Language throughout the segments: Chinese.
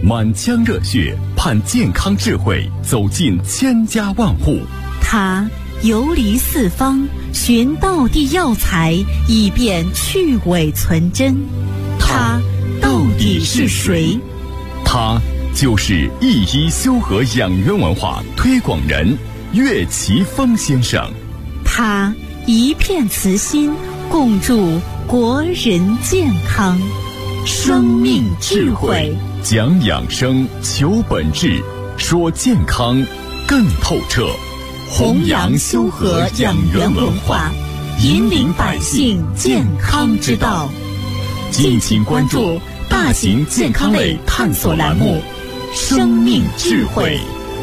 满腔热血盼健康智慧走进千家万户。 他游离四方，寻道地药材，以便去伪存真。他到底是谁？ 他就是一一修和养元文化推广人岳奇峰先生。 他一片慈心，共筑国人健康。生命智慧， 讲养生，求本质，说健康更透彻。 弘扬修和养元文化，引领百姓健康之道。敬请关注大型健康类探索栏目《生命智慧》。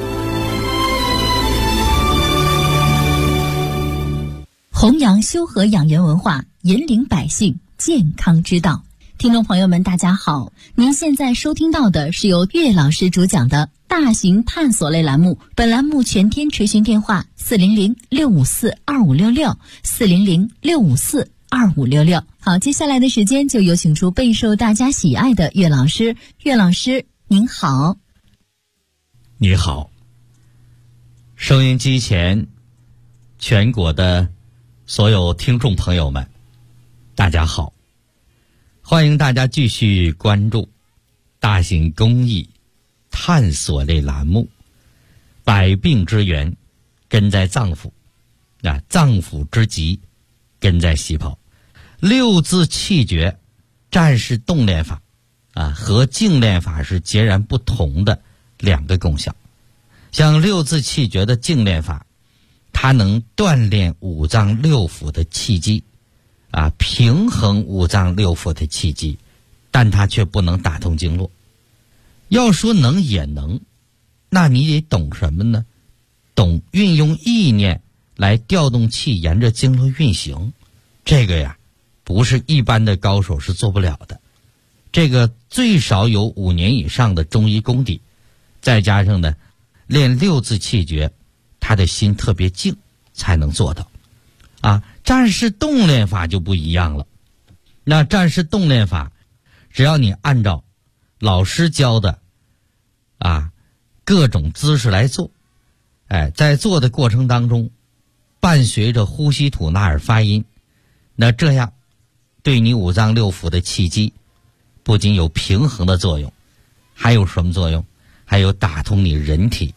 弘扬修和养元文化，引领百姓健康之道。听众朋友们大家好，您现在收听到的是由岳老师主讲的大型探索类栏目，本栏目全天垂询电话400-654-2566 400-654-2566。好，接下来的时间就有请出备受大家喜爱的岳老师。岳老师您好。 你好，收音机前全国的所有听众朋友们大家好，欢迎大家继续关注大型公益探索类栏目百病之源根在脏腑，脏腑之疾根在细胞。六字气诀战士动练法和静练法是截然不同的两个功效。像六字气诀的静练法，它能锻炼五脏六腑的气机平衡五脏六腑的气机，但它却不能打通经络。要说能也能，那你得懂什么呢？懂运用意念来调动气，沿着经络运行。这个呀，不是一般的高手是做不了的。这个最少有5年以上的中医功底，再加上呢练六字气诀，他的心特别静才能做到。战士动练法就不一样了。那战士动练法，只要你按照老师教的各种姿势来做，在做的过程当中伴随着呼吸吐纳尔发音，那这样对你五脏六腑的气机不仅有平衡的作用，还有什么作用？还有打通你人体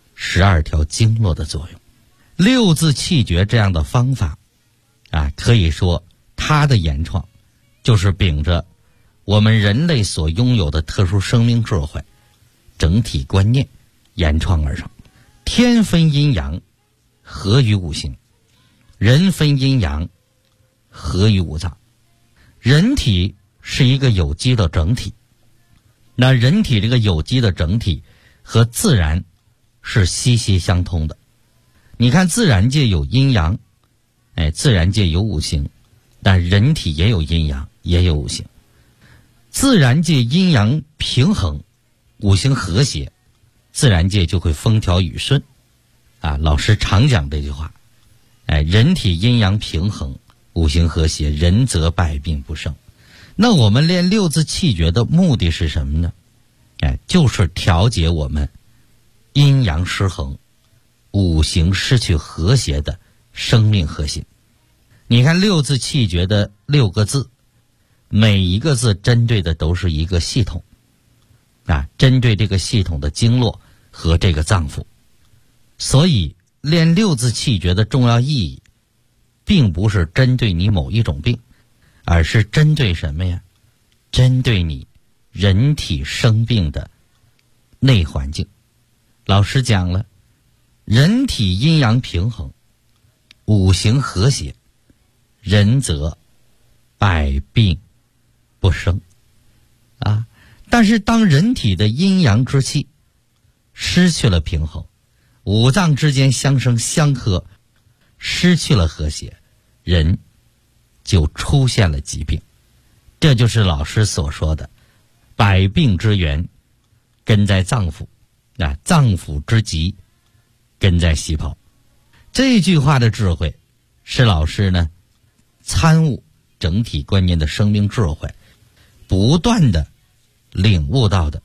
12条经络的作用。六字气诀这样的方法可以说它的原创就是秉着我们人类所拥有的特殊生命智慧整体观念原创而成。天分阴阳，合于五行；人分阴阳，合于五脏。人体是一个有机的整体，那人体这个有机的整体和自然是息息相通的。你看自然界有阴阳，自然界有五行，但人体也有阴阳，也有五行。自然界阴阳平衡，五行和谐，自然界就会风调雨顺。老师常讲这句话，人体阴阳平衡，五行和谐，人则百病不生。那我们练六字气诀的目的是什么呢？就是调节我们阴阳失衡，五行失去和谐的生命核心。你看六字气诀的6个字，每一个字针对的都是一个系统针对这个系统的经络和这个脏腑。所以练六字气诀的重要意义并不是针对你某一种病，而是针对什么呀？针对你人体生病的内环境。老师讲了，人体阴阳平衡，五行和谐，人则百病不生但是当人体的阴阳之气失去了平衡，五脏之间相生相克，失去了和谐，人就出现了疾病。这就是老师所说的百病之源根在脏腑，脏腑之疾根在细胞。这句话的智慧是老师呢参悟整体观念的生命智慧，不断的领悟到的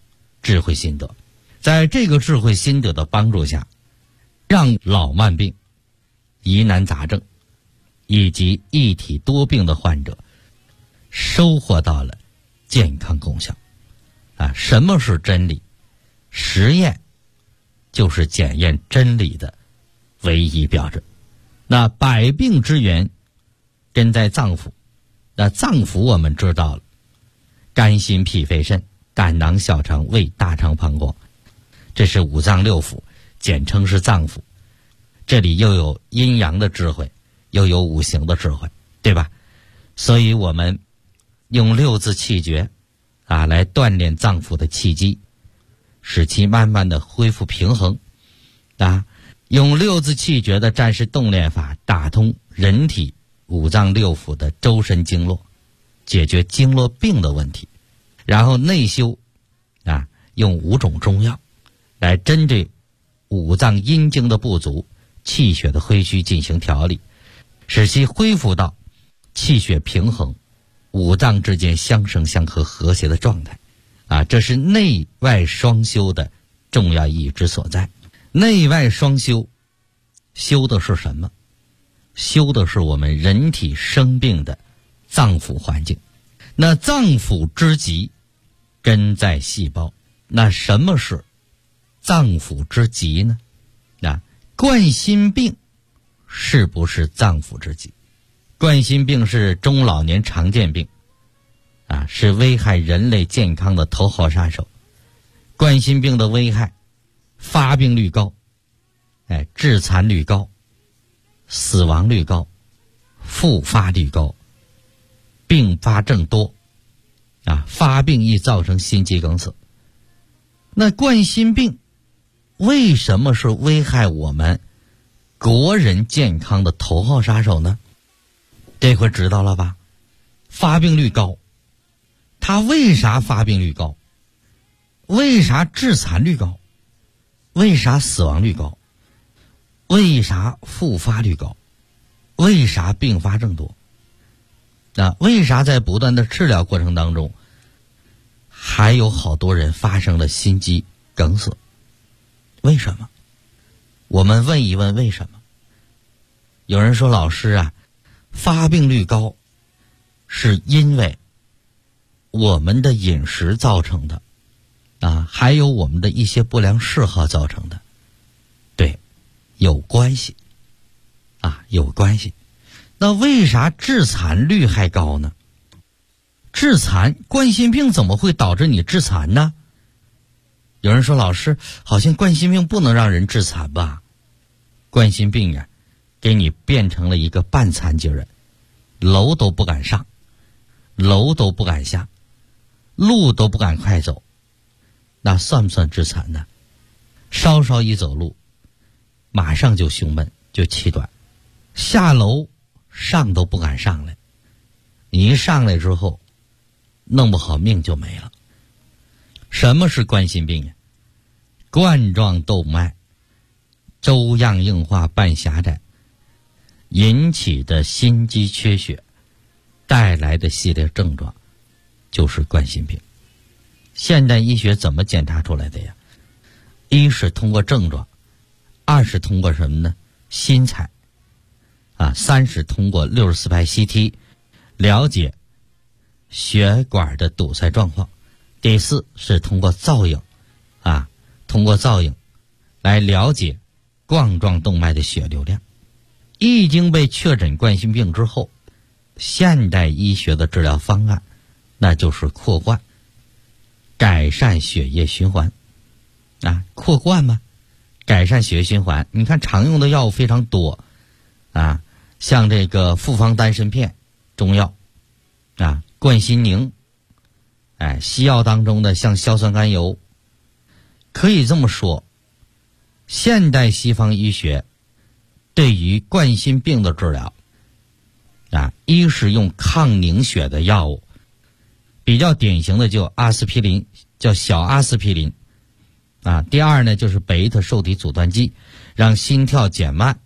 智慧心得。在这个智慧心得的帮助下，让老慢病、疑难杂症以及一体多病的患者收获到了健康功效。什么是真理？实验就是检验真理的唯一标准。那百病之源根在脏腑，那脏腑我们知道了，肝心脾肺肾、胆囊小肠胃大肠膀胱，这是五脏六腑，简称是脏腑。这里又有阴阳的智慧，又有五行的智慧，对吧？所以我们用六字气诀来锻炼脏腑的气机，使其慢慢的恢复平衡。用六字气诀的战士动练法打通人体五脏六腑的周身经络，解决经络病的问题。然后内修用5种中药来针对五脏阴经的不足、气血的亏虚进行调理，使其恢复到气血平衡、五脏之间相生相克和谐的状态。这是内外双修的重要意义之所在。内外双修，修的是什么？修的是我们人体生病的脏腑环境。那脏腑之疾根在细胞，那什么是脏腑之疾呢？冠心病是不是脏腑之疾？冠心病是中老年常见病，是危害人类健康的头号杀手。冠心病的危害，发病率高，致残率高，死亡率高，复发率高，并发症多，发病易造成心肌梗死。那冠心病为什么是危害我们国人健康的头号杀手呢？这回知道了吧？发病率高，它为啥发病率高？为啥致残率高？为啥死亡率高？为啥复发率高？为啥并发症多？为啥在不断的治疗过程当中，还有好多人发生了心肌梗死？为什么？我们问一问为什么。有人说，老师发病率高是因为我们的饮食造成的，还有我们的一些不良嗜好造成的。对，有关系，有关系。那为啥致残率还高呢？致残，冠心病怎么会导致你致残呢？有人说，老师，好像冠心病不能让人致残吧？冠心病给你变成了一个半残疾人，楼都不敢上，楼都不敢下，路都不敢快走，那算不算致残呢？稍稍一走路，马上就胸闷，就气短，下楼上都不敢上来，你一上来之后，弄不好命就没了。什么是冠心病？冠状动脉粥样硬化半狭窄引起的心肌缺血带来的系列症状就是冠心病。现代医学怎么检查出来的呀？一是通过症状，二是通过什么呢？心采三是通过64拍 CT 了解血管的堵塞状况，第四是通过造影通过造影来了解冠状动脉的血流量。一经被确诊冠心病之后，现代医学的治疗方案那就是扩冠，改善血液循环扩冠嘛，改善血液循环。你看常用的药物非常多像这个复方丹参片中药冠心宁西药当中的像硝酸甘油。可以这么说，现代西方医学对于冠心病的治疗一是用抗凝血的药物，比较典型的就阿司匹林，叫小阿司匹林第二呢就是贝塔受体阻断剂，让心跳减慢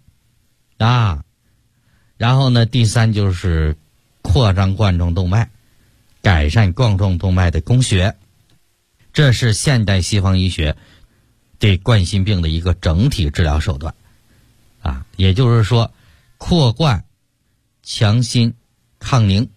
然后呢第三就是扩张冠状动脉，改善冠状动脉的供血。 这是现代西方医学对冠心病的一个整体治疗手段啊，也就是说扩冠、强心、抗凝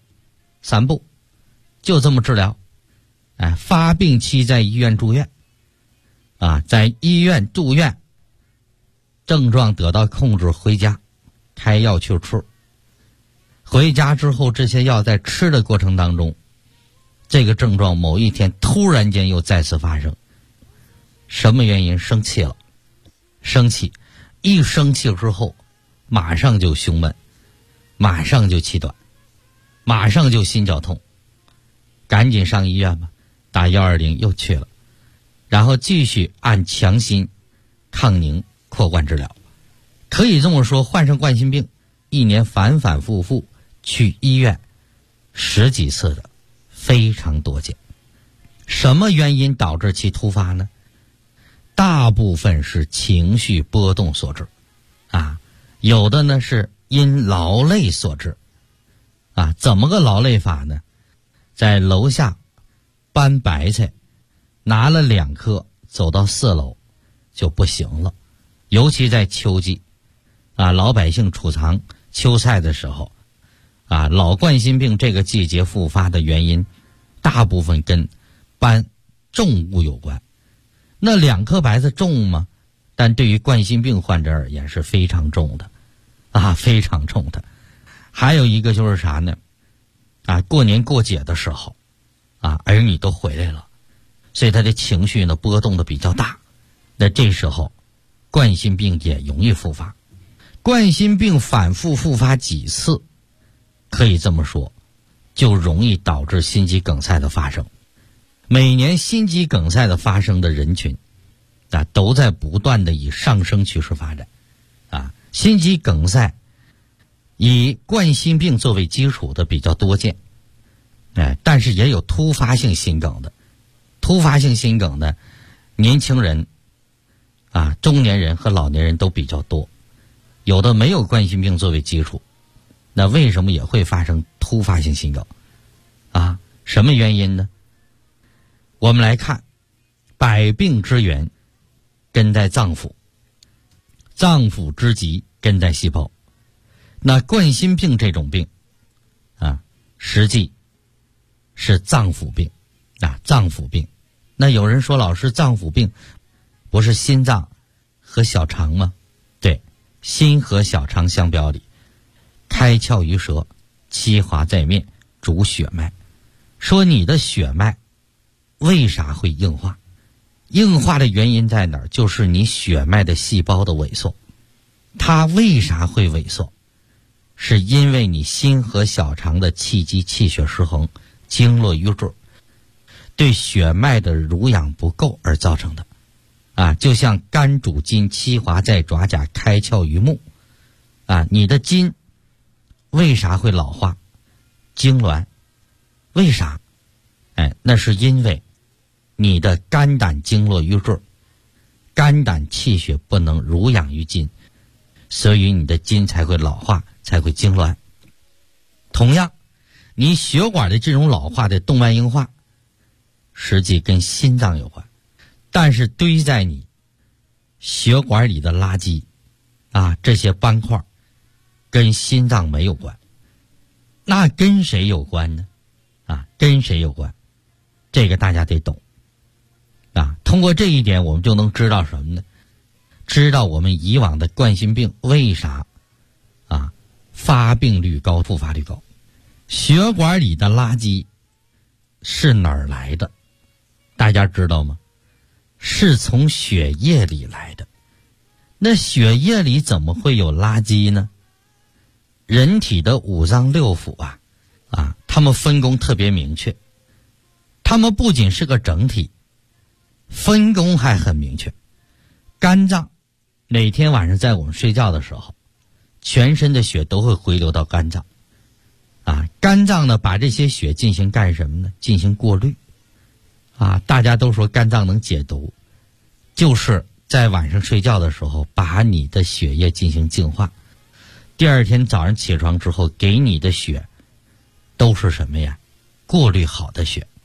3步，就这么治疗。发病期在医院住院啊，在医院住院，症状得到控制，回家开药去吃。回家之后，这些药在吃的过程当中，这个症状某一天突然间又再次发生。什么原因？生气了。生气，一生气之后马上就胸闷，马上就气短，马上就心绞痛，赶紧上医院吧，打120又去了，然后继续按强心、抗凝、扩冠治疗。可以这么说，患上冠心病一年反反复复去医院10几次的非常多见。什么原因导致其突发呢？大部分是情绪波动所致啊，有的呢是因劳累所致啊。怎么个劳累法呢？在楼下搬白菜，拿了2颗走到4楼就不行了。尤其在秋季啊，老百姓储藏秋菜的时候啊，老冠心病这个季节复发的原因大部分跟搬重物有关。那2颗白菜重吗？但对于冠心病患者而言是非常重的啊，非常重的。还有一个就是啥呢？啊，过年过节的时候啊，儿女都回来了，所以他的情绪呢波动的比较大。那这时候冠心病也容易复发。冠心病反复复发几次，可以这么说，就容易导致心肌梗塞的发生。每年心肌梗塞的发生的人群啊，都在不断的以上升趋势发展啊。心肌梗塞以冠心病作为基础的比较多见，但是也有突发性心梗的。突发性心梗的年轻人啊、中年人和老年人都比较多。有的没有冠心病作为基础，那为什么也会发生突发性心梗啊？什么原因呢？我们来看，百病之源根在脏腑，脏腑之疾根在细胞。那冠心病这种病啊，实际是脏腑病啊，脏腑病。那有人说，老师，脏腑病不是心脏和小肠吗？对，心和小肠相表里，开窍于舌，七华在面，主血脉。说你的血脉为啥会硬化？硬化的原因在哪儿？就是你血脉的细胞的萎缩。它为啥会萎缩？是因为你心和小肠的气机气血失衡，经络瘀滞，对血脉的濡养不够而造成的啊。就像肝主筋，七华在爪甲，开窍于目啊。你的筋为啥会老化痉挛？为啥？那是因为你的肝胆经络瘀滞，肝胆气血不能濡养于筋，所以你的筋才会老化，才会痉挛。同样，你血管的这种老化的动脉硬化，实际跟心脏有关，但是堆在你血管里的垃圾啊，这些斑块跟心脏没有关。那跟谁有关呢？啊，跟谁有关？这个大家得懂啊。通过这一点，我们就能知道什么呢？知道我们以往的冠心病为啥啊发病率高、复发率高。血管里的垃圾是哪儿来的？大家知道吗？是从血液里来的。那血液里怎么会有垃圾呢？人体的五脏六腑啊，它们分工特别明确。它们不仅是个整体，分工还很明确。肝脏每天晚上在我们睡觉的时候，全身的血都会回流到肝脏啊。肝脏呢，把这些血进行干什么呢？进行过滤啊。大家都说肝脏能解毒，就是在晚上睡觉的时候把你的血液进行净化，第二天早上起床之后给你的血都是什么呀？过滤好的血。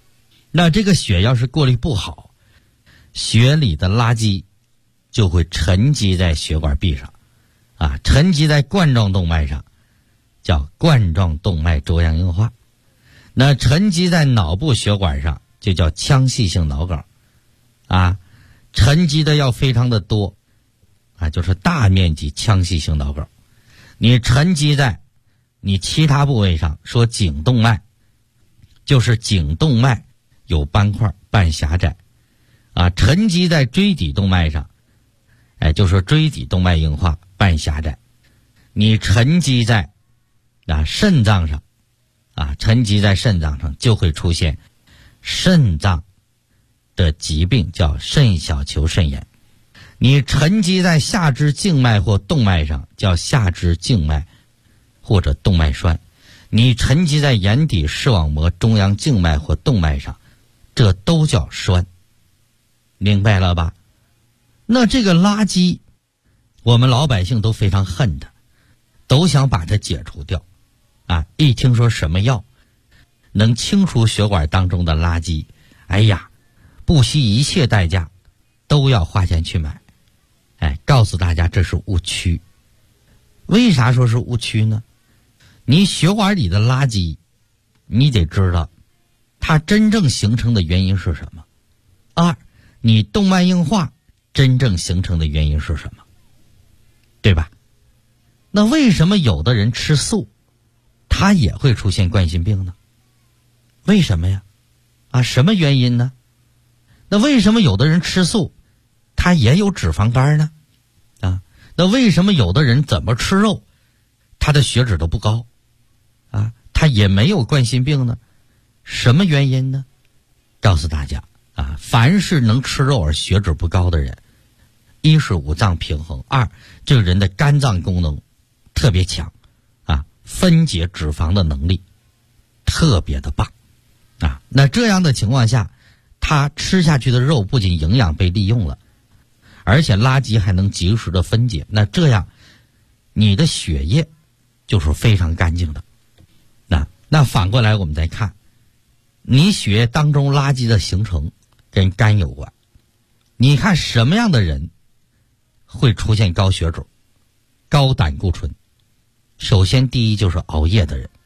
那这个血要是过滤不好，血里的垃圾就会沉积在血管壁上，沉积在冠状动脉上，叫冠状动脉粥样硬化。那沉积在脑部血管上就叫腔隙性脑梗，沉积的要非常的多，就是大面积腔隙性脑梗。你沉积在你其他部位上，说颈动脉，就是颈动脉有斑块半狭窄，沉积在椎底动脉上，就是椎底动脉硬化半狭窄。你沉积在肾脏上，沉积在肾脏上就会出现肾脏的疾病，叫肾小球肾炎。你沉积在下肢静脉或动脉上，叫下肢静脉或者动脉栓。你沉积在眼底视网膜中央静脉或动脉上，这都叫栓。明白了吧？那这个垃圾我们老百姓都非常恨它，都想把它解除掉。一听说什么药能清除血管当中的垃圾，不惜一切代价都要花钱去买。告诉大家这是误区。为啥说是误区呢？你血管里的垃圾，你得知道它真正形成的原因是什么。二，你动脉硬化真正形成的原因是什么，对吧？那为什么有的人吃素他也会出现冠心病呢？为什么呀？什么原因呢？那为什么有的人吃素他也有脂肪肝呢？那为什么有的人怎么吃肉他的血脂都不高他也没有冠心病呢？什么原因呢？告诉大家凡是能吃肉而血脂不高的人，一是五脏平衡，二这个人的肝脏功能特别强分解脂肪的能力特别的棒那这样的情况下，他吃下去的肉不仅营养被利用了，而且垃圾还能及时的分解，那这样你的血液就是非常干净的。那反过来我们再看，你血液当中垃圾的形成跟肝有关。你看什么样的人会出现高血脂、高胆固醇？首先第一就是熬夜的人，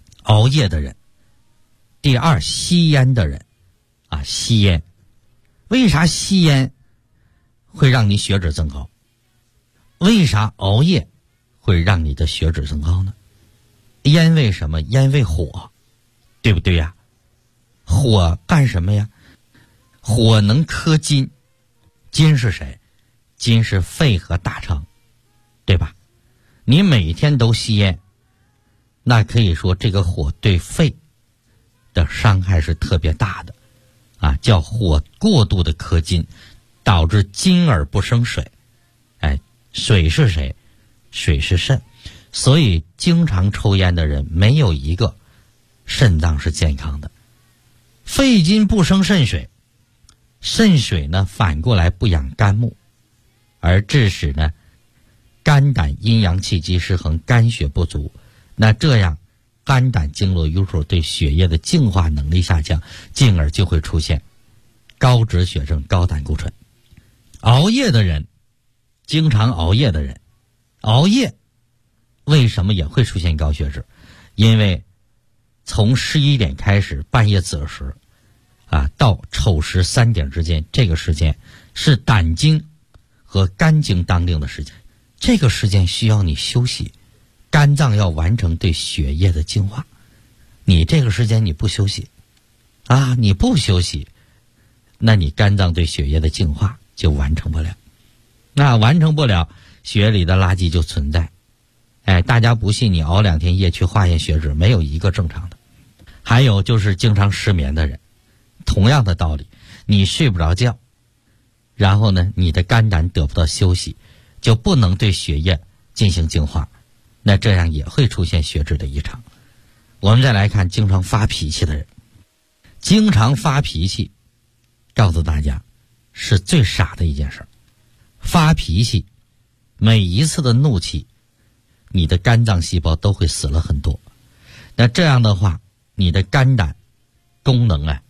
第二吸烟的人吸烟。为啥吸烟会让你血脂增高？为啥熬夜会让你的血脂增高呢？烟为什么？烟为火，对不对呀？火干什么呀？火能克金，金是谁？金是肺和大肠，对吧？你每天都吸烟，那可以说这个火对肺的伤害是特别大的叫火过度的克金，导致金而不生水。水是谁？水是肾。所以经常抽烟的人没有一个肾脏是健康的。肺金不生肾水，肾水呢反过来不养肝木，而致使呢肝胆阴阳气机失衡，肝血不足。那这样肝胆经络瘀阻，对血液的净化能力下降，进而就会出现高脂血症、高胆固醇。熬夜的人，经常熬夜的人，熬夜为什么也会出现高血脂？因为从11点开始，半夜子时到丑时3点之间，这个时间是胆经和肝经当令的时间，这个时间需要你休息，肝脏要完成对血液的净化。你这个时间你不休息你不休息，那你肝脏对血液的净化就完成不了，那完成不了，血里的垃圾就存在。大家不信，你熬2天夜去化验血脂，没有一个正常的。还有就是经常失眠的人，同样的道理，你睡不着觉，然后呢你的肝胆得不到休息，就不能对血液进行净化，那这样也会出现血脂的异常。我们再来看经常发脾气的人。经常发脾气，告诉大家是最傻的一件事。发脾气，每一次的怒气，你的肝脏细胞都会死了很多。那这样的话，你的肝胆功能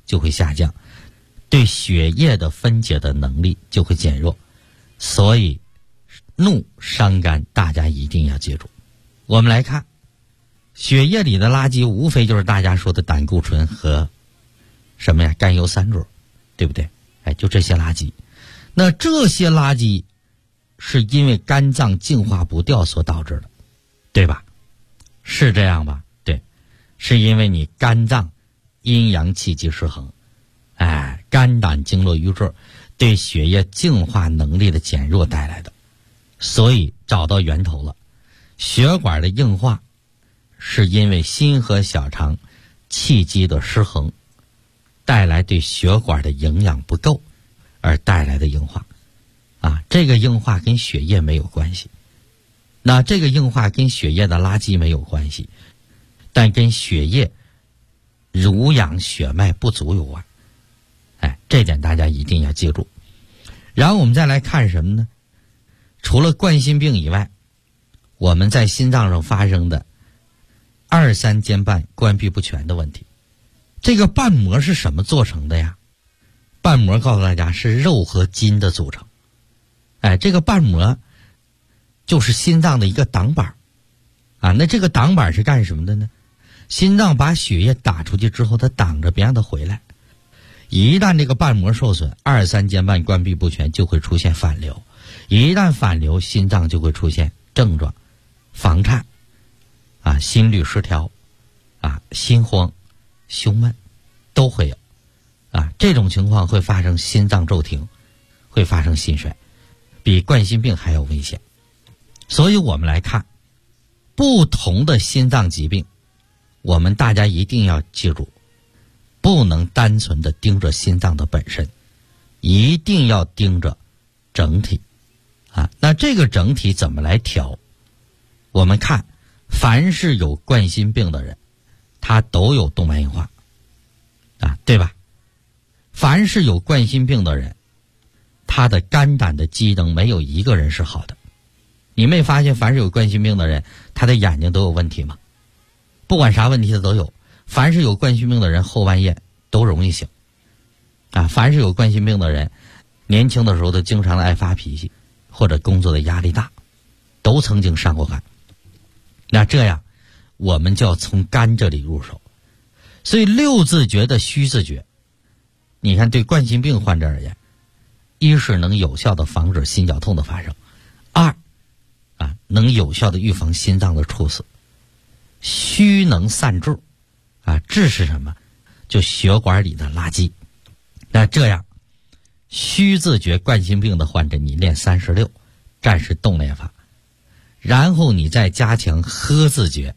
就会下降，对血液的分解的能力就会减弱。所以怒伤肝，大家一定要记住。我们来看血液里的垃圾，无非就是大家说的胆固醇和什么呀，甘油三鹼，对不对？就这些垃圾。那这些垃圾是因为肝脏净化不掉所导致的，对吧？是这样吧？对，是因为你肝脏阴阳气机失衡，肝胆经络瘀滞，对血液净化能力的减弱带来的。所以找到源头了，血管的硬化是因为心和小肠气机的失衡，带来对血管的营养不够而带来的硬化。这个硬化跟血液没有关系，那这个硬化跟血液的垃圾没有关系，但跟血液濡养血脉不足有关。这点大家一定要记住。然后我们再来看什么呢？除了冠心病以外，我们在心脏上发生的二三间瓣关闭不全的问题。这个瓣膜是什么做成的呀？瓣膜告诉大家是肉和筋的组成。这个瓣膜就是心脏的一个挡板那这个挡板是干什么的呢？心脏把血液打出去之后，它挡着别让它回来。一旦这个瓣膜受损，二三间瓣关闭不全，就会出现反流。一旦反流，心脏就会出现症状，房颤心律失调心慌胸闷都会有这种情况会发生心脏骤停，会发生心衰，比冠心病还要危险。所以我们来看不同的心脏疾病，我们大家一定要记住，不能单纯的盯着心脏的本身，一定要盯着整体那这个整体怎么来调？我们看凡是有冠心病的人，他都有动脉硬化对吧？凡是有冠心病的人，他的肝胆的机能没有一个人是好的。你没发现凡是有冠心病的人，他的眼睛都有问题吗？不管啥问题他都有。凡是有冠心病的人，后半夜都容易醒凡是有冠心病的人，年轻的时候都经常爱发脾气，或者工作的压力大，都曾经伤过肝。那这样我们就要从肝这里入手。所以六字诀的虚字诀，你看对冠心病患者而言，一是能有效的防止心绞痛的发生，二能有效的预防心脏的猝死。虚能散滞滞是什么？就血管里的垃圾。那这样虚字诀冠心病的患者，你练36战士动练法，然后你再加强呵字诀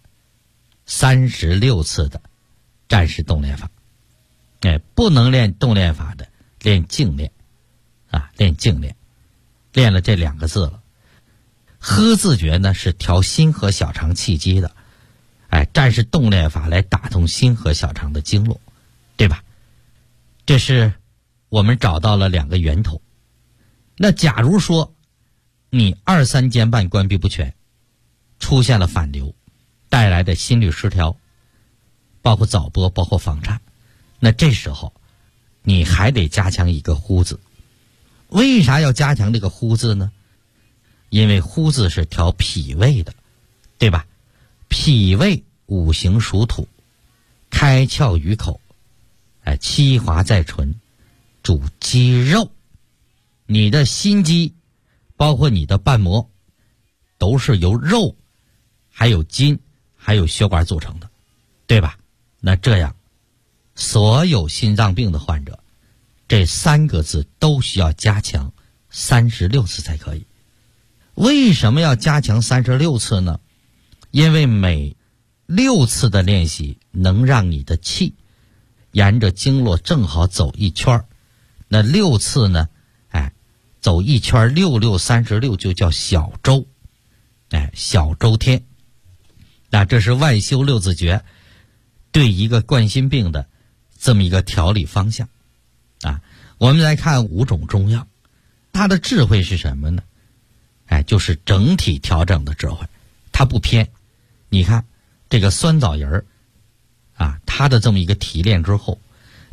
36次的战士动练法。不能练动练法的，练静练练静练，练了这2个字了。呵字诀呢是调心和小肠气机的，战士动练法来打通心和小肠的经络，对吧？这是我们找到了2个源头。那假如说你2、3间瓣关闭不全，出现了反流，带来的心律失调，包括早搏，包括房颤，那这时候你还得加强一个呼字。为啥要加强这个呼字呢？因为呼字是调脾胃的，对吧？脾胃五行属土，开窍于口，七华在唇，主肌肉。你的心肌包括你的瓣膜都是由肉还有筋还有血管组成的，对吧？那这样所有心脏病的患者，这3个字都需要加强36次才可以。为什么要加强36次呢？因为每6次的练习能让你的气沿着经络正好走一圈。那6次呢走一圈，6、6、36就叫小周，小周天。那这是外修六字诀对一个冠心病的这么一个调理方向我们来看5种中药，它的智慧是什么呢？就是整体调整的智慧，它不偏。你看这个酸枣仁它的这么一个提炼之后，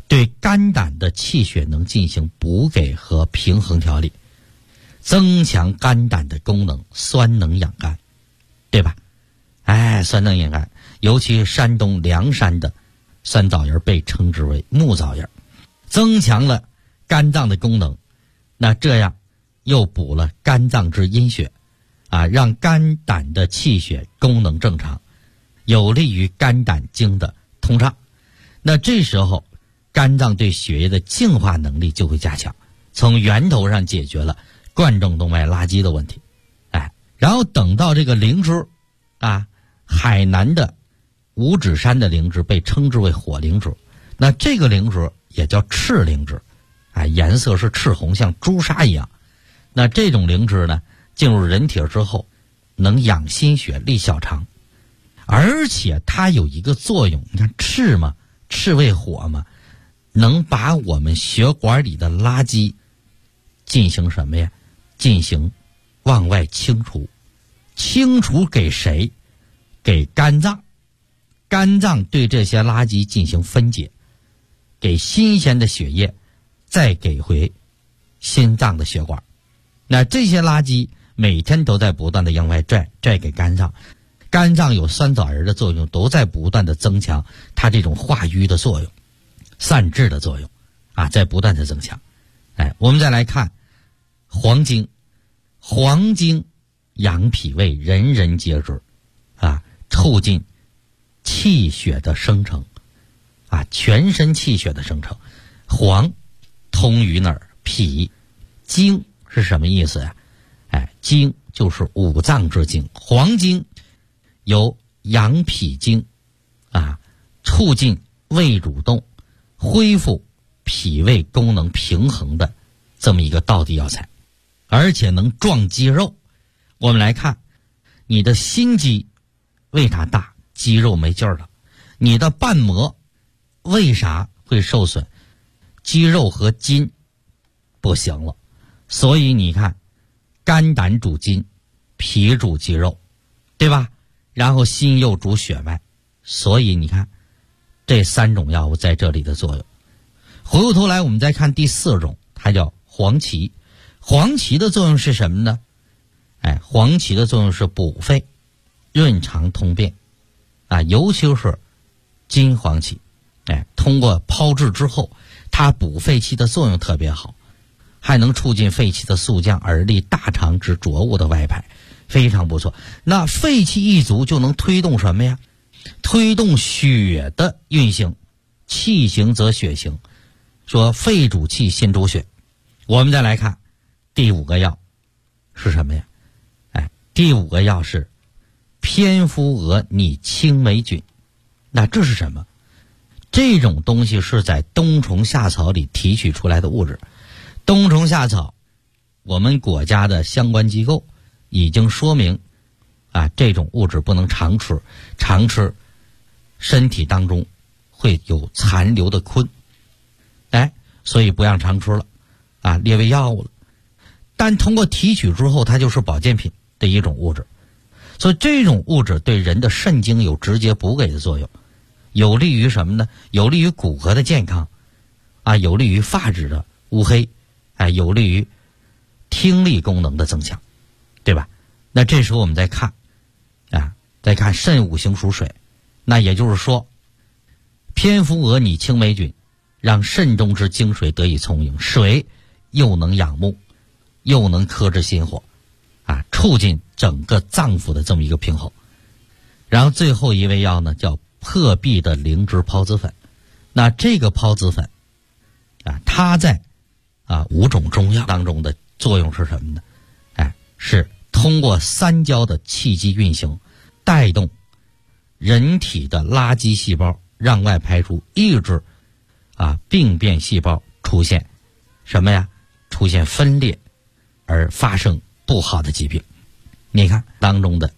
对肝胆的气血能进行补给和平衡调理，增强肝胆的功能，酸能养肝，对吧？酸能养肝，尤其山东凉山的酸枣仁被称之为木枣仁，增强了肝脏的功能，那这样又补了肝脏之阴血让肝胆的气血功能正常，有利于肝胆经的通畅。那这时候肝脏对血液的净化能力就会加强，从源头上解决了冠状动脉垃圾的问题。然后等到这个灵芝海南的五指山的灵芝被称之为火灵芝，那这个灵芝也叫赤灵芝颜色是赤红，像朱砂一样。那这种灵芝呢，进入人体之后能养心血、利小肠，而且它有一个作用，你看赤嘛，赤为火嘛，能把我们血管里的垃圾进行什么呀？进行往外清除。清除给谁？给肝脏。肝脏对这些垃圾进行分解，给新鲜的血液，再给回心脏的血管。那这些垃圾每天都在不断的向外拽给肝脏，肝脏有酸枣仁的作用，都在不断的增强它这种化瘀的作用、散滞的作用在不断的增强。我们再来看黄精。黄精养脾胃，人人皆知促进气血的生成全身气血的生成。黄通于哪儿？脾。精是什么意思呀？精就是五脏之精。黄精有养脾经促进胃蠕动，恢复脾胃功能平衡的这么一个道地药材，而且能壮肌肉。我们来看你的心肌为啥大？肌肉没劲儿了。你的瓣膜为啥会受损？肌肉和筋不行了。所以你看，肝胆主筋，脾主肌肉，对吧？然后心又主血脉，所以你看这三种药物在这里的作用。回过头来我们再看第四种，它叫黄芪。黄芪的作用是什么呢？黄芪的作用是补肺、润肠通便尤其是金黄芪通过炮制之后，它补肺气的作用特别好，还能促进肺气的肃降，而利大肠之浊物的外排，非常不错。那肺气一足就能推动什么呀？推动血的运行，气行则血行，说肺主气，心主血。我们再来看第五个药是什么呀？第五个药是蝙蝠蛾拟青霉菌。那这是什么？这种东西是在冬虫夏草里提取出来的物质。冬虫夏草，我们国家的相关机构已经说明这种物质不能常吃，常吃身体当中会有残留的醌，所以不让常吃了列为药物了。但通过提取之后，它就是保健品的一种物质，所以这种物质对人的肾经有直接补给的作用，有利于什么呢？有利于骨骼的健康有利于发质的乌黑有利于听力功能的增强，对吧？那这时候我们再看再看肾五行属水，那也就是说蝙蝠蛾拟青霉菌让肾中之精水得以充盈，水又能养目，又能克制心火促进整个脏腑的这么一个平衡。然后最后一味药呢叫破壁的灵芝孢子粉。那这个孢子粉它在五种中药当中的作用是什么呢？是通过三焦的气机运行，带动人体的垃圾细胞让外排出，抑制病变细胞出现什么呀？出现分裂而发生不好的疾病。你看当中的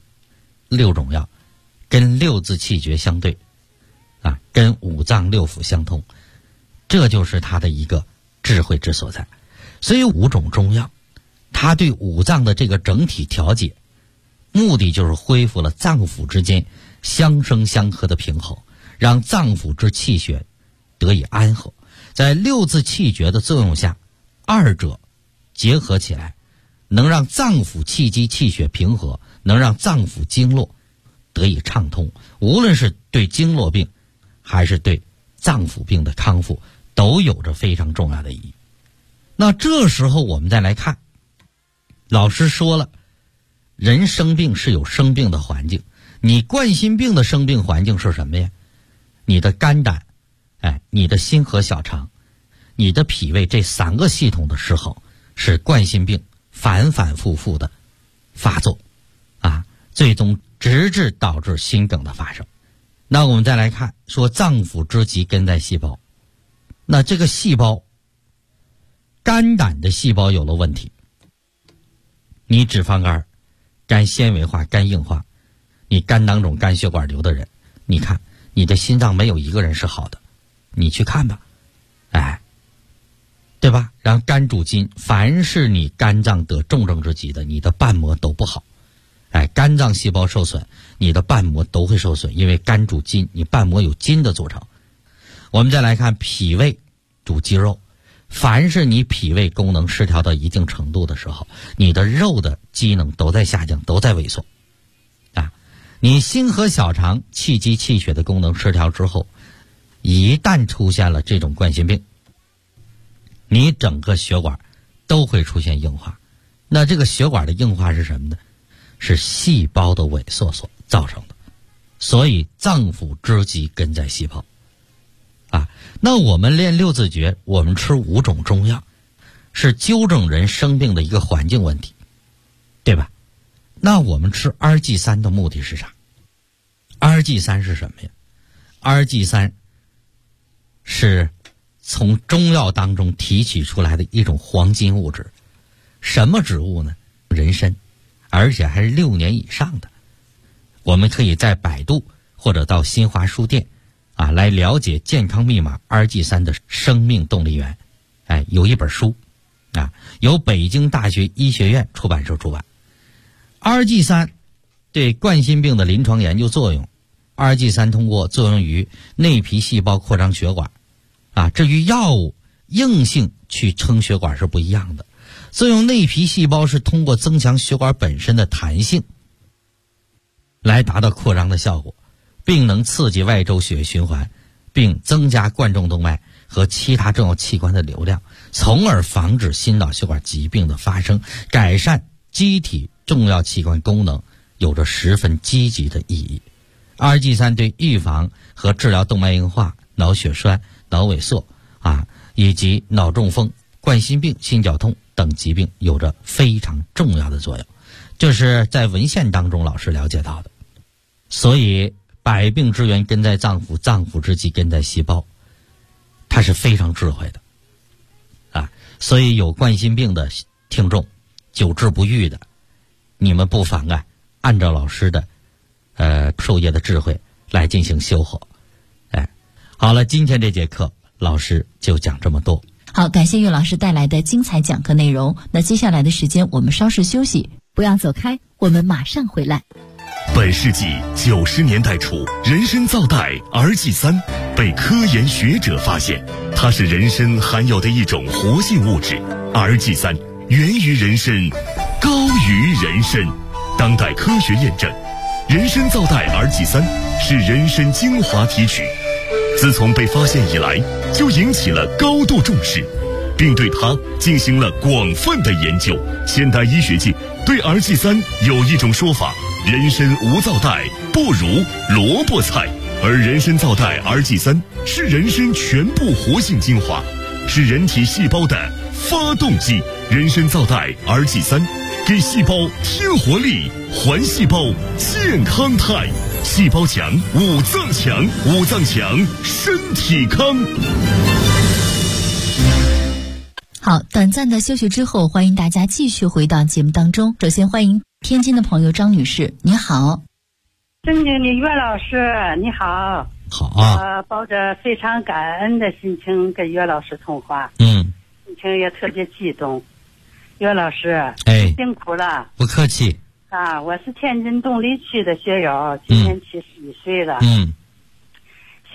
6种药跟6字气诀相对跟五脏六腑相通，这就是它的一个智慧之所在。所以5种中药它对五脏的这个整体调节，目的就是恢复了脏腑之间相生相克的平衡，让脏腑之气血得以安和。 在六字气诀的作用下，二者结合起来，能让脏腑气机气血平和，能让脏腑经络得以畅通，无论是对经络病还是对脏腑病的康复都有着非常重要的意义。那这时候我们再来看，老师说了，人生病是有生病的环境，你冠心病的生病环境是什么呀？你的肝胆，你的心和小肠，你的脾胃这3个系统的失衡，使冠心病反反复复的发作最终直至导致心梗的发生。那我们再来看，说脏腑之疾根在细胞，那这个细胞，肝胆的细胞有了问题，你脂肪肝、肝纤维化、肝硬化，你肝囊肿、肝血管瘤的人，你看你的心脏没有一个人是好的，你去看吧，对吧？然后肝主筋，凡是你肝脏得重症之疾的，你的瓣膜都不好，肝脏细胞受损，你的瓣膜都会受损，因为肝主筋，你瓣膜有筋的组成。我们再来看脾胃主肌肉，凡是你脾胃功能失调到一定程度的时候，你的肉的机能都在下降，都在萎缩你心和小肠气机气血的功能失调之后，一旦出现了这种冠心病，你整个血管都会出现硬化。那这个血管的硬化是什么呢？是细胞的萎缩所造成的。所以脏腑之疾根在细胞那我们练六字诀，我们吃5种中药，是纠正人生病的一个环境问题，对吧？那我们吃2G3的目的是啥？2G3是什么呀？2G3是从中药当中提取出来的一种黄金物质。什么植物呢？人参，而且还是6年以上的。我们可以在百度或者到新华书店来了解健康密码 2G3 的生命动力源。有一本书由北京大学医学院出版社出版。2G3 对冠心病的临床研究作用，2G3通过作用于内皮细胞扩张血管至于药物硬性去撑血管是不一样的，作用内皮细胞是通过增强血管本身的弹性来达到扩张的效果，并能刺激外周血液循环，并增加冠状动脉和其他重要器官的流量，从而防止心脑血管疾病的发生，改善机体重要器官功能，有着十分积极的意义。2G3 对预防和治疗动脉硬化、脑血栓、脑萎缩以及脑中风、冠心病、心绞痛等疾病有着非常重要的作用，这是在文献当中老师了解到的。所以百病之源根在脏腑，脏腑之疾根在细胞，它是非常智慧的所以有冠心病的听众，久治不愈的，你们不妨按照老师的授业的智慧来进行修活。好了，今天这节课老师就讲这么多。 好，感谢岳老师带来的精彩讲课内容。那接下来的时间我们稍事休息，不要走开，我们马上回来。 本世纪90年代初，人参皂苷 2G3 被科研学者发现，它是人参含有的一种活性物质。2G3 源于人参，高于人参。当代科学验证，人参皂苷 2G3 是人参精华提取，自从被发现以来，就引起了高度重视，并对它进行了广泛的研究。现代医学界对 2G3 有一种说法：人参无皂苷，不如萝卜菜。而人参皂苷 2G3 是人参全部活性精华，是人体细胞的发动机。人参皂苷 2G3 给细胞添活力，还细胞健康态。细胞强，五脏强，五脏强，身体康。 好，短暂的休息之后，欢迎大家继续回到节目当中。首先欢迎天津的朋友张女士，你好。 尊敬的岳老师，你好。 好抱着非常感恩的心情跟岳老师通话，心情也特别激动。岳老师，辛苦了。 不客气。 我是天津东丽区的学友，今年71岁了。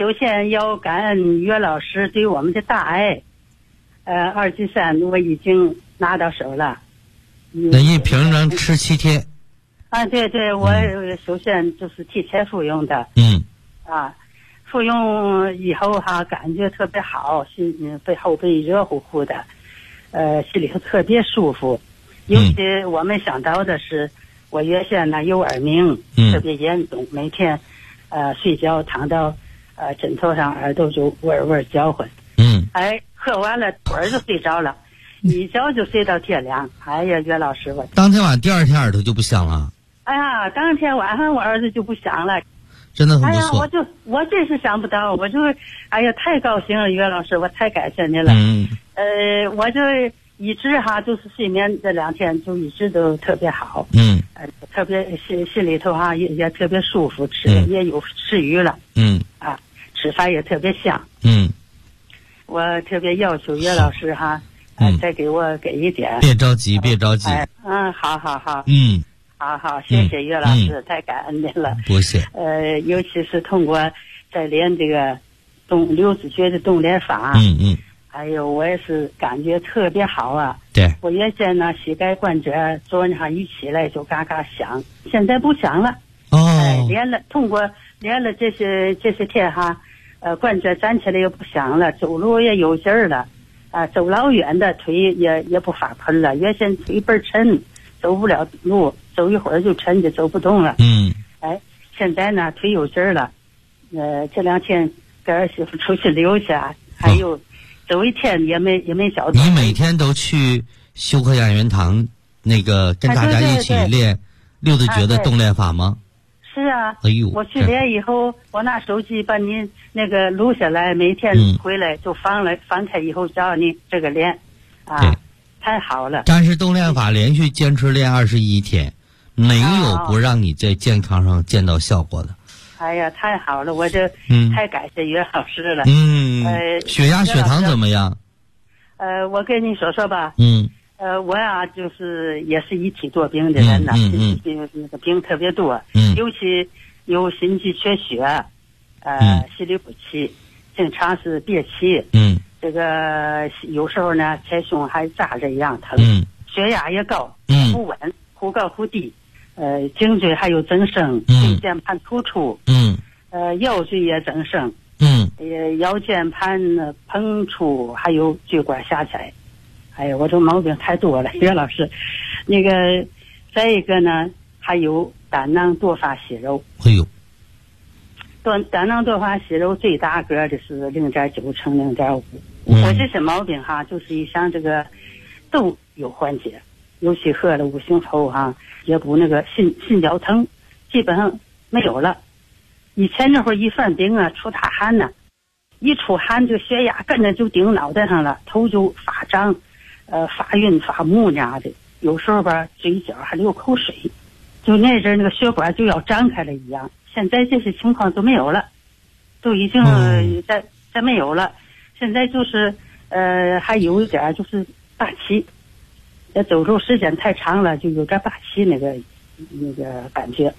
首先要感恩岳老师对我们的大爱。二级3我已经拿到手了。 那一瓶能吃7天？ 啊，对对，我首先就是提前服用的。服用以后感觉特别好，后背热乎乎的，心里头特别舒服。尤其我没想到的是，我原先呢有耳鸣，特别严重，每天睡觉躺到枕头上，耳朵就嗡嗡叫唤。喝完了会儿就睡着了，一觉就睡到天亮。哎呀，岳老师，我当天晚上第二天耳朵就不响了。 哎呀，当天晚上我儿子就不响了， 真的很不错。 哎呀，我真是想不到，我就哎呀太高兴了，岳老师，我太感谢你了。我就一直就是睡眠这2天就一直都特别好。特别心里头也特别舒服，吃的也有食欲了。吃饭也特别香。我特别要求岳老师再给一点。 别着急，别着急。 好好好。好，谢谢岳老师，太感恩您了。 不谢。 尤其是通过在练这个刘子学的动练法。哎呦，我也是感觉特别好啊。 对。我原先呢膝盖关节昨晚上一起来就嘎嘎响，现在不响了。通过练了这些天关节站起来也不响了，走路也有劲儿了，走老远的腿也不发喷了。原先腿倍儿沉，走不了路，走一会儿就沉就走不动了。现在呢腿有劲儿了。这2天跟儿媳妇出去溜去，还有走一天也没小动。 你每天都去修和养元堂那个跟大家一起练六字诀的动练法吗？ 是啊， 哎呦， 我去练以后，我拿手机把你那个录下来，每天回来就翻开以后教你这个练，太好了。 但是动练法连续坚持练21天，没有不让你在健康上见到效果的。 哎呀，太好了，我这太感谢岳老师了。 血压血糖怎么样？ 我跟你说吧。我就是也是一体多病的人呐，那个病特别多，尤其有心肌缺血，心律不齐，经常是憋气，这个有时候呢前胸还扎着一样疼，血压也高，不稳，忽高忽低，颈椎还有增生，椎间盘突出，腰椎也增生，腰间盘膨出，还有椎管狭窄。哎呀，我这毛病太多了，岳老师。那个，再一个呢，还有胆囊多发息肉。 哎呦， 胆囊多发息肉最大个的是0.9乘0.5。我这些毛病就是一项这个都有缓解，尤其喝了5星后也不那个心绞疼，基本上没有了。以前那会儿一犯病出大汗呢，一出汗这个血压跟着就顶脑袋上了，头就发胀。发晕发木呀的，有时候嘴角还流口水，就那阵那个血管就要张开了一样。现在这些情况都没有了，都已经再没有了。现在就是还有一点就是霸气，走路时间太长了，就有点霸气那个感觉。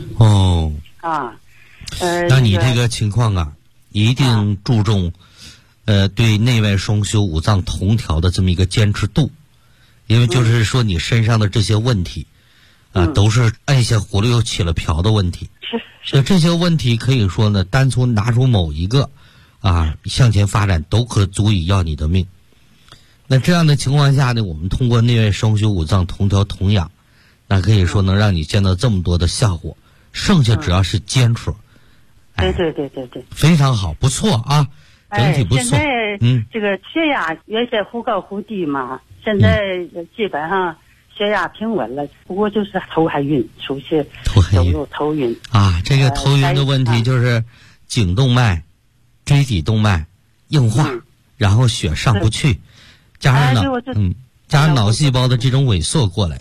那你这个情况一定注重。对内外双修五脏同调的这么一个坚持度，因为就是说你身上的这些问题，都是按下葫芦又起了瓢的问题。是这些问题可以说呢，单从拿出某一个向前发展，都可足以要你的命。那这样的情况下呢，我们通过内外双修五脏同调同养，那可以说能让你见到这么多的效果。剩下只要是坚持， 对， 非常好，不错啊。整体不错。 现在这个血压原先忽高忽低嘛，现在基本上血压平稳了，不过就是头还晕，出去走路头晕这个头晕的问题就是颈动脉、椎体动脉硬化，然后血上不去，加上脑细胞的这种萎缩过来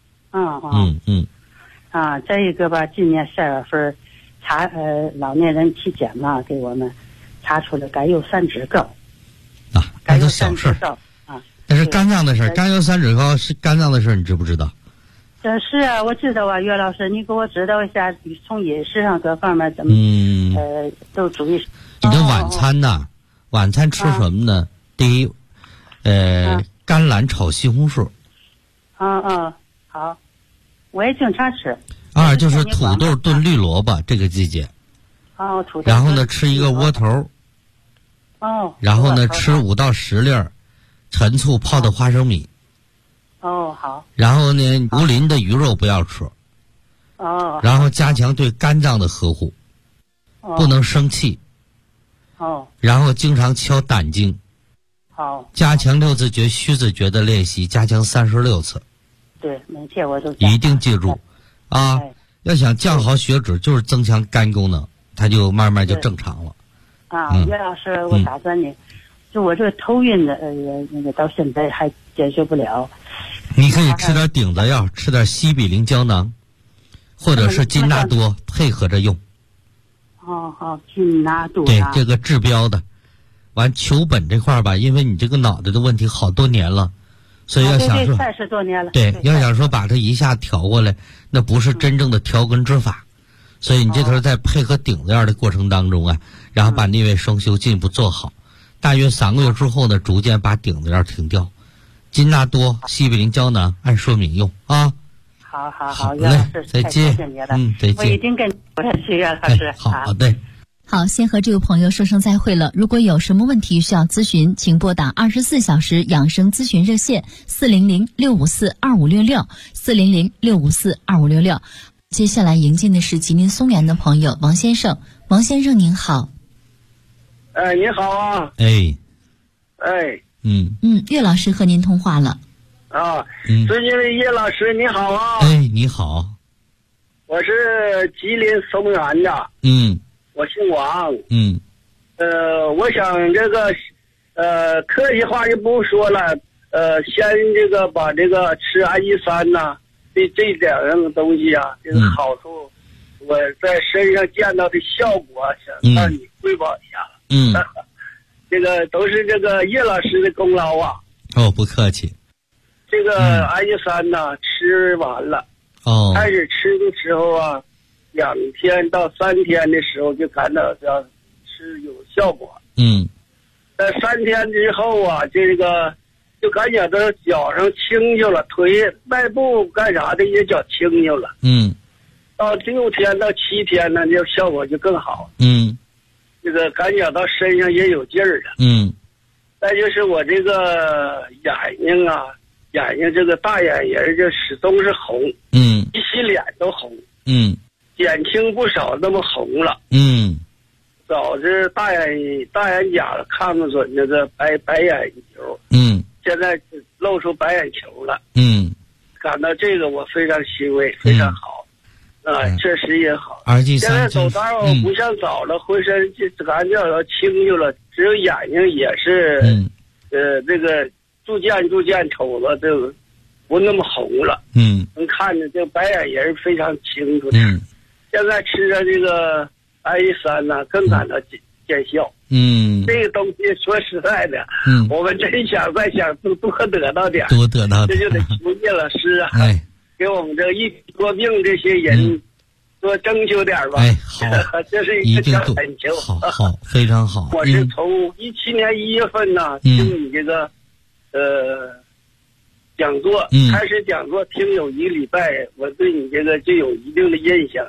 了。 再一个今年12月份查老年人体检嘛，给我们查出了甘油三酯高那都小事但是肝脏的事，甘油三酯高是肝脏的事，你知不知道？ 是啊，我知道啊，岳老师，你给我指导一下，从饮食上各方面怎么都注意。 你的晚餐呢？晚餐吃什么呢？第一，甘蓝炒西红柿。 好，我也经常吃。 二就是土豆炖绿萝卜，这个季节。 土豆。 然后呢，吃一个窝头。然后呢，吃5到10粒陈醋泡的花生米。 好。 然后呢，无鳞的鱼肉不要吃。然后加强对肝脏的呵护，不能生气。然后经常敲胆经。 好。 加强6字诀、虚字诀的练习，加强36次。 对，每天我都一定记住，要想降好血脂，就是增强肝功能，它就慢慢就正常了。 岳老师，我打算呢，就我这个头晕的，那个到现在还解决不了。 你可以吃点顶子药，吃点西比灵胶囊，或者是金纳多配合着用。 好，金纳多。 对，这个治标的。完球本这块吧，因为你这个脑袋的问题好多年了，所以要想说 30多年了。 对，要想说把它一下调过来，那不是真正的调根之法。所以你这头在配合顶子药的过程当中啊，然后把逆位双修进一步做好，大约3个月之后呢，逐渐把顶子药停掉。金纳多、西比灵胶囊按说明用啊。 好， 嘞，再见。再见。 我一定跟我去，岳老师。 好的。 好，先和这位朋友说声再会了。如果有什么问题需要咨询，请拨打24小时养生咨询热线400-654-2566 400-654-2566。接下来迎进的是吉林松原的朋友王先生。王先生您好。 你好啊。 岳老师和您通话了。 尊敬的叶老师你好啊。 你好。 我是吉林松原的。我姓王。我想这个客气话就不说了，先这个把这个吃氨基酸呐，这2样东西啊，这个好处，我在身上见到的效果，想向你汇报一下。这个都是这个叶老师的功劳啊。 不客气。 这个氨基酸呐，吃完了，开始吃的时候啊，2天到3天的时候就感到是有效果。在3天之后啊，这个就感觉到脚上轻就了，腿迈步干啥的也脚轻就了。到6天到7天呢，这效果就更好。这个感觉到身上也有劲儿了。再就是我这个眼睛这个大眼仁就始终是红。一洗脸都红。减轻不少那么红了。导致大眼角看不准那个白眼球。现在露出白眼球了。感到这个我非常欣慰，非常好。确实也好。现在走道不像早了，浑身就感觉到轻就了，只有眼睛也是这个逐渐瞅了就不那么红了。能看着这个白眼仁非常清楚。现在吃着这个氨基酸呢，更感到见效。这个东西说实在的，我们真想多得到点，这就得求叶老师啊，给我们这一体多病这些人多征求点吧。 好， 这是一个小恳求。 好，非常好。 我是从17年1月份呢听你这个讲座，开始讲座听有1个礼拜，我对你这个就有一定的印象。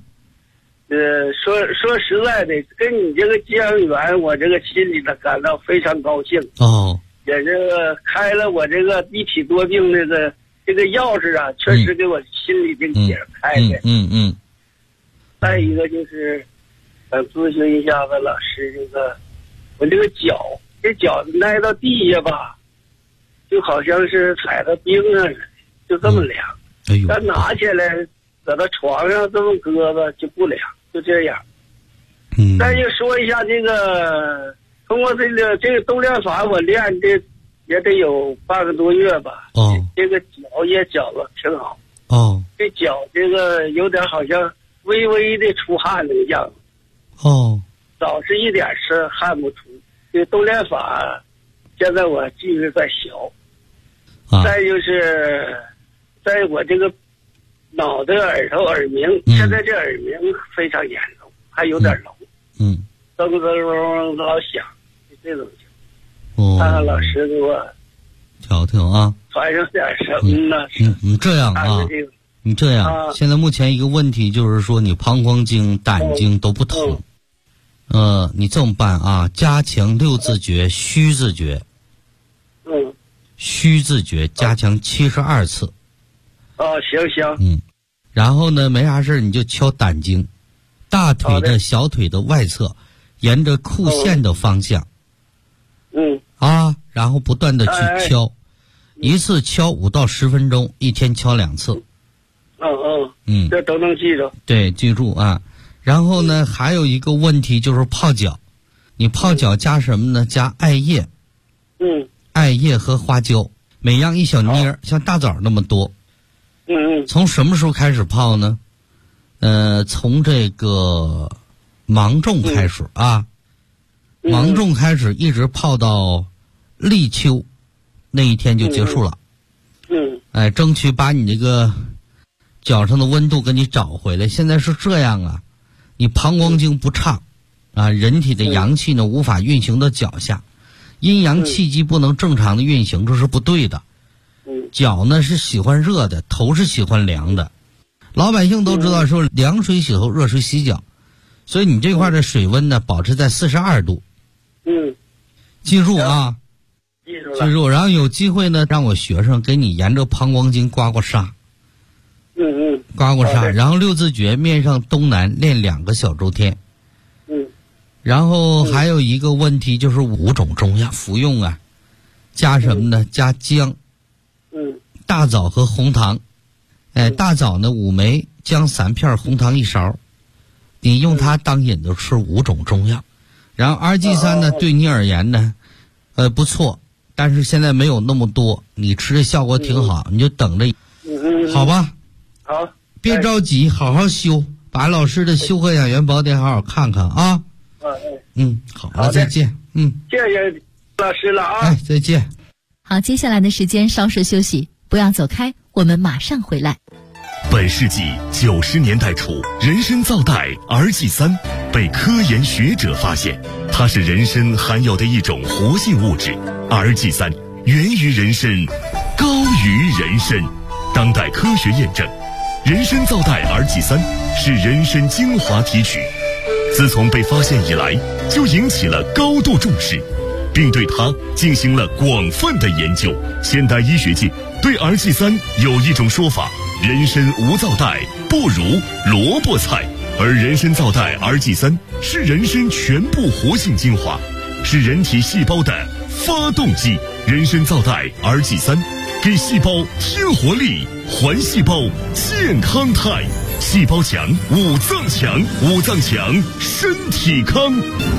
说实在的，跟你这个结缘，我这个心里呢感到非常高兴。也这个开了我这个一体多病这个钥匙啊，确实给我心里这个解开的。再一个就是想咨询一下子老师，这个我这个脚挨到地下吧，就好像是踩到冰上似的，就这么凉。咱拿起来搁到床上这么搁吧就不凉，就这样。再就说一下这个，通过这个动练法，我练的也得有半个多月吧。这个脚也觉得挺好。这脚这个有点好像微微的出汗那个样子。早是一点是汗不出。这动练法，现在我继续在学。再就是，在我这个脑袋、耳朵、耳鸣，现在这耳鸣非常严重，还有点聋。噔噔噔老响，就这种情况。看看老师给我调调啊， 传上点声呢。 你这样啊，你这样，现在目前一个问题就是说你膀胱经、胆经都不通。你这么办啊？加强6字诀、虚字诀。虚字诀加强72次。 行。 然后呢，没啥事你就敲胆经，大腿的小腿的外侧，沿着裤线的方向。然后不断的去敲，一次敲5到10分钟，一天敲2次。 这都能记住。 对，记住啊。然后呢，还有一个问题就是泡脚，你泡脚加什么呢？加艾叶。艾叶和花椒，每样1小捏，像大枣那么多。从什么时候开始泡呢？从这个芒种开始啊，芒种开始一直泡到立秋那一天就结束了。争取把你这个脚上的温度给你找回来。现在是这样啊，你膀胱经不畅啊，人体的阳气呢无法运行到脚下，阴阳气机不能正常的运行，这是不对的。脚呢是喜欢热的，头是喜欢凉的。老百姓都知道说凉水洗头，热水洗脚，所以你这块的水温呢保持在42度。记住啊，记住。然后有机会呢，让我学生给你沿着膀胱经刮刮痧。刮刮痧，然后6字诀面上东南练2个小周天。然后还有一个问题就是5种中药服用啊，加什么呢？加姜。大枣和红糖。大枣呢5枚，姜3片，红糖1勺，你用它当引子吃5种中药。然后RG3呢对你而言呢不错，但是现在没有那么多，你吃的效果挺好，你就等着。好吧。 好， 别着急，好好修，把老师的修和养元宝典好好看看啊。好了，再见。 谢谢老师了啊。 再见。 好，接下来的时间稍事休息，不要走开，我们马上回来。 本世纪90年代初，人参皂苷 RG3 被科研学者发现，它是人参含有的一种活性物质。RG3 源于人参，高于人参。当代科学验证，人参皂苷 RG3 是人参精华提取，自从被发现以来，就引起了高度重视，并对它进行了广泛的研究。现代医学界对 RG3 有一种说法：人参无皂苷不如萝卜菜，而人参皂苷 RG3 是人参全部活性精华，是人体细胞的发动机。人参皂苷 RG3 给细胞添活力，还细胞健康态，细胞强，五脏强，五脏强，身体康。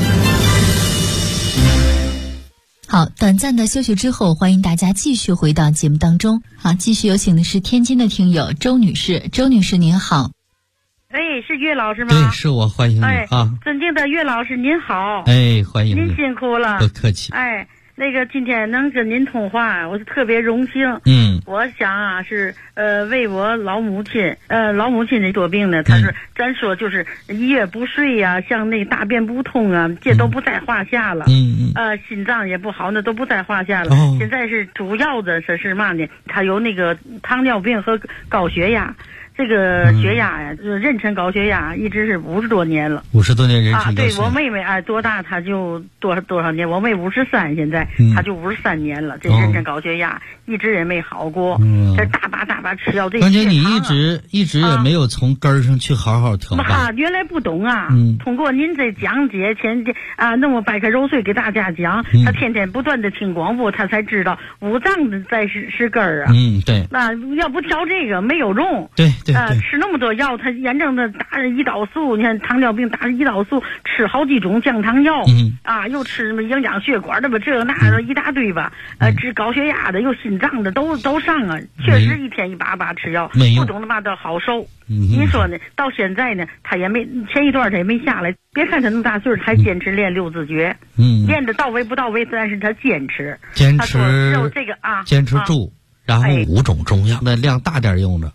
好，短暂的休息之后，欢迎大家继续回到节目当中。好，继续有请的是天津的听友周女士。周女士您好。 是岳老师吗？ 对，是我，欢迎你啊。 尊敬的岳老师您好。 欢迎你。 您辛苦了。 不客气。 那个今天能跟您通话，我是特别荣幸。我想啊是为我老母亲的多病呢，她是咱说就是一夜不睡呀，像那大便不通啊，这都不在话下了。心脏也不好，那都不在话下了。现在是主要的是嘛呢？她有那个糖尿病和高血压。这个血压呀，就是妊娠高血压，一直是50多年了。 50多年妊娠高血压。 对，我妹妹多大她就多少年，我妹53，现在她就53年了。这妊娠高血压一直也没好过，这大把吃药。这关键你一直也没有从根儿上去好好调吧？ 原来不懂啊。通过您这讲解，那么百科揉碎给大家讲，她天天不断的听广播，她才知道五脏的在是根儿啊。 对。 那要不调这个没有用。 对。 吃那么多药，他严正的打胰岛素，你看糖尿病打胰岛素，吃好几种降糖药，又吃什么营养血管的吧，这那的一大堆吧，治高血压的，又心脏的都上啊，确实一天一把吃药，不懂的嘛都好受。您说呢？到现在呢，他也没前一段他也没下来，别看他那么大岁数，还坚持练6字诀，练的到位不到位，但是他坚持，他说只有这个坚持住，然后5种中药，那量大点用着。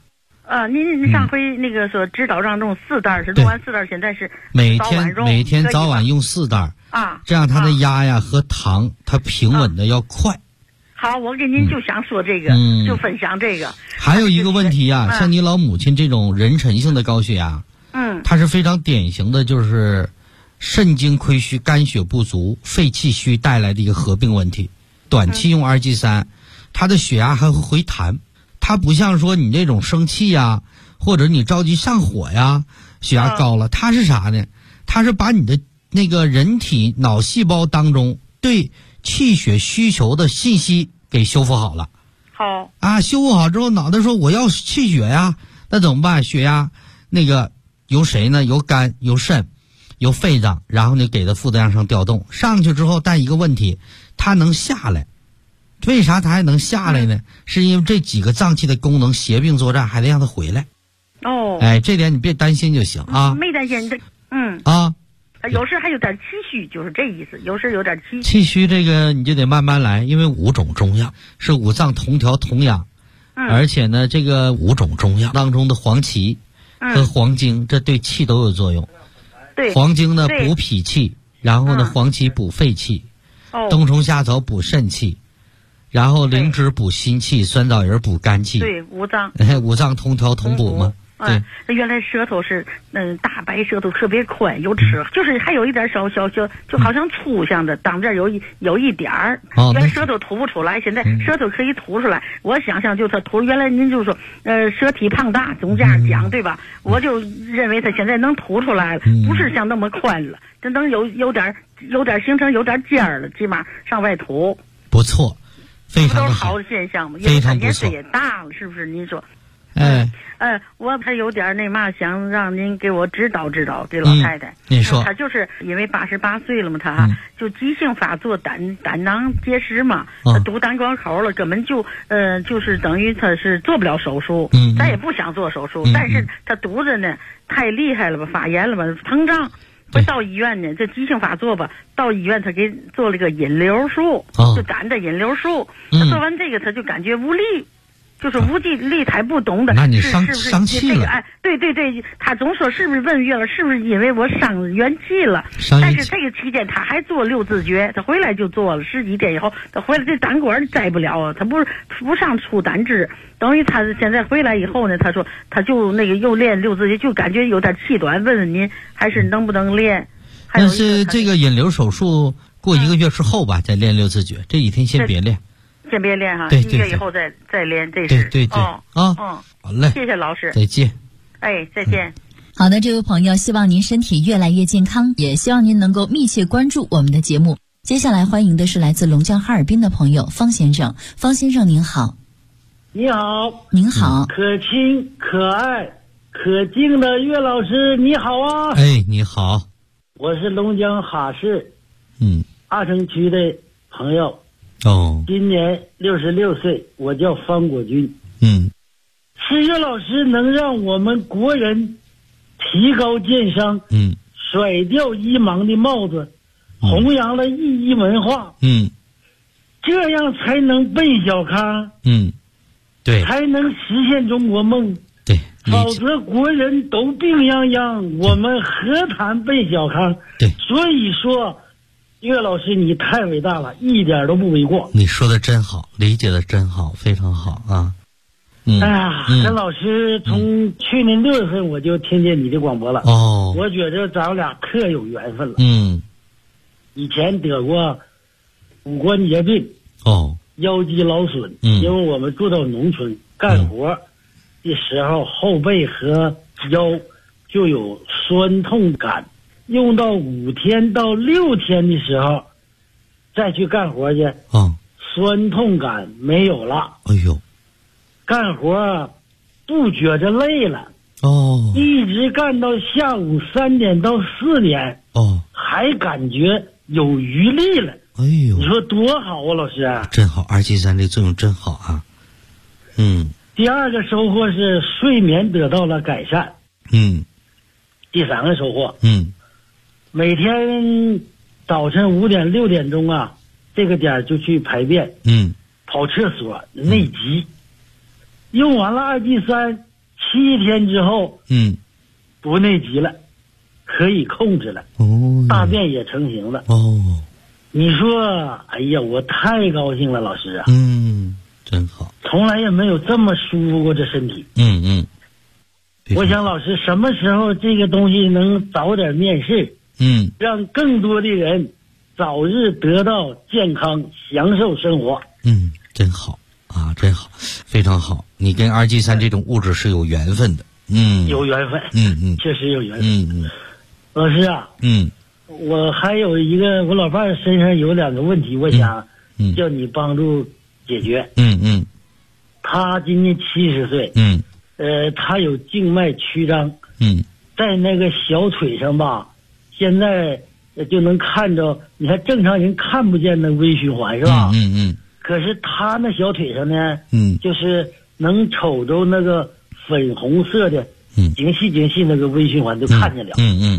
您上回那个说指导让用4袋，是弄完4袋，现在是每天早晚用4袋啊， 这样它的压呀和糖它平稳的要快。 好，我跟您就想说这个，就分享这个。 还有一个问题啊，像你老母亲这种妊娠性的高血压，它是非常典型的，就是肾精亏虚、肝血不足、肺气虚带来的一个合并问题。短期用2G3，它的血压还会回弹。它不像说你这种生气呀，或者你着急上火呀，血压高了，它是啥呢？它是把你的那个人体脑细胞当中对气血需求的信息给修复好了。 好啊，修复好之后，脑袋说我要气血呀，那怎么办？血压那个由谁呢？由肝、由肾、由肺脏，然后呢给它负责上调动上去之后，但一个问题，它能下来。为啥它还能下来呢？是因为这几个脏器的功能协并作战，还得让它回来。哎，这点你别担心就行啊。 没担心，有时还有点气虚，就是这意思。有时有点气虚。 气虚这个你就得慢慢来，因为5种中药是五脏同调同养，而且呢，这个5种中药当中的黄芪和黄精，这对气都有作用。 对， 黄精呢补脾气，然后呢黄芪补肺气，冬虫夏草补肾气。然后灵芝补心气，酸枣仁补肝气。 对，五脏同调同补嘛。对， 原来舌头是大白舌头特别宽，有齿，就是还有一点小，就好像粗像的，当这有一点儿。原来舌头吐不出来，现在舌头可以吐出来。我想象就它吐，原来您就说舌体胖大，总这样讲对吧？我就认为它现在能吐出来了，不是像那么宽了，这能有点形成有点尖儿了，起码上外吐。 不错。非常的好的现象嘛，因为它年岁也大了，是不是？您说，我还有点那嘛，想让您给我指导指导这老太太。 你说， 她就是因为88岁了嘛，她就急性发作胆囊结石嘛，她堵胆管口了，根本就是等于她是做不了手术，咱也不想做手术，但是她堵着呢太厉害了吧，发炎了吧，膨胀。不到医院呢，这急性发作吧，到医院他给做了个引流术，就胆的引流术。他做完这个，他就感觉无力，就是无力，他不懂的。 那你伤气了？ 对，他总说是不是问月了，是不是因为我伤元气了？但是这个期间他还做6字诀，他回来就做了10几天以后，他回来这胆管摘不了啊，他不上出胆汁。等于他现在回来以后呢，他说他就那个又练6字诀，就感觉有点气短，问问您还是能不能练？ 但是这个引流手术过1个月之后吧，再练6字诀，这几天先别练。 先别练哈 ，1个月以后再练，这是对好嘞， 谢谢老师， 再见。 再见。 好的，这位朋友，希望您身体越来越健康，也希望您能够密切关注我们的节目。接下来欢迎的是来自龙江哈尔滨的朋友方先生。方先生您好。 你好。 您好。 可亲可爱可敬的岳老师你好啊。 你好。 我是龙江哈市阿城区的朋友。今年66岁，我叫方国军。是岳老师能让我们国人提高健商，甩掉医盲的帽子，弘扬了医医文化，这样才能奔小康， 对， 才能实现中国梦， 对， 否则国人都病殃殃，我们何谈奔小康？ 对， 所以说岳老师你太伟大了，一点都不为过。 你说的真好，理解的真好，非常好啊。 跟老师从去年6月份我就听见你的广播了。我觉着咱们俩可有缘分了。以前得过骨关节病，腰肌劳损，因为我们住到农村干活的时候，后背和腰就有酸痛感，用到5天到6天的时候再去干活去，酸痛感没有了。干活不觉着累了，一直干到下午3点到4点，还感觉有余力了。你说多好啊，老师啊！ 真好，2G3这作用真好啊。 第二个收获是睡眠得到了改善。第3个收获，每天早晨5点6点钟啊，这个点就去排便，跑厕所内急。用完了2G3， 7天之后，不内急了，可以控制了，大便也成型了。你说，哎呀，我太高兴了，老师啊！ 真好， 从来也没有这么舒服过这身体。我想老师什么时候这个东西能早点面世？让更多的人早日得到健康，享受生活。 真好啊，真好，非常好。你跟2G3这种物质是有缘分的。 有缘分。确实有缘分。老师啊，我还有一个，我老伴儿身上有2个问题，我想叫你帮助解决。他今年70岁。他有静脉曲张。在那个小腿上吧，现在就能看着，你看正常人看不见那微循环是吧？可是他那小腿上呢，就是能瞅着那个粉红色的，精细那个微循环都看见了。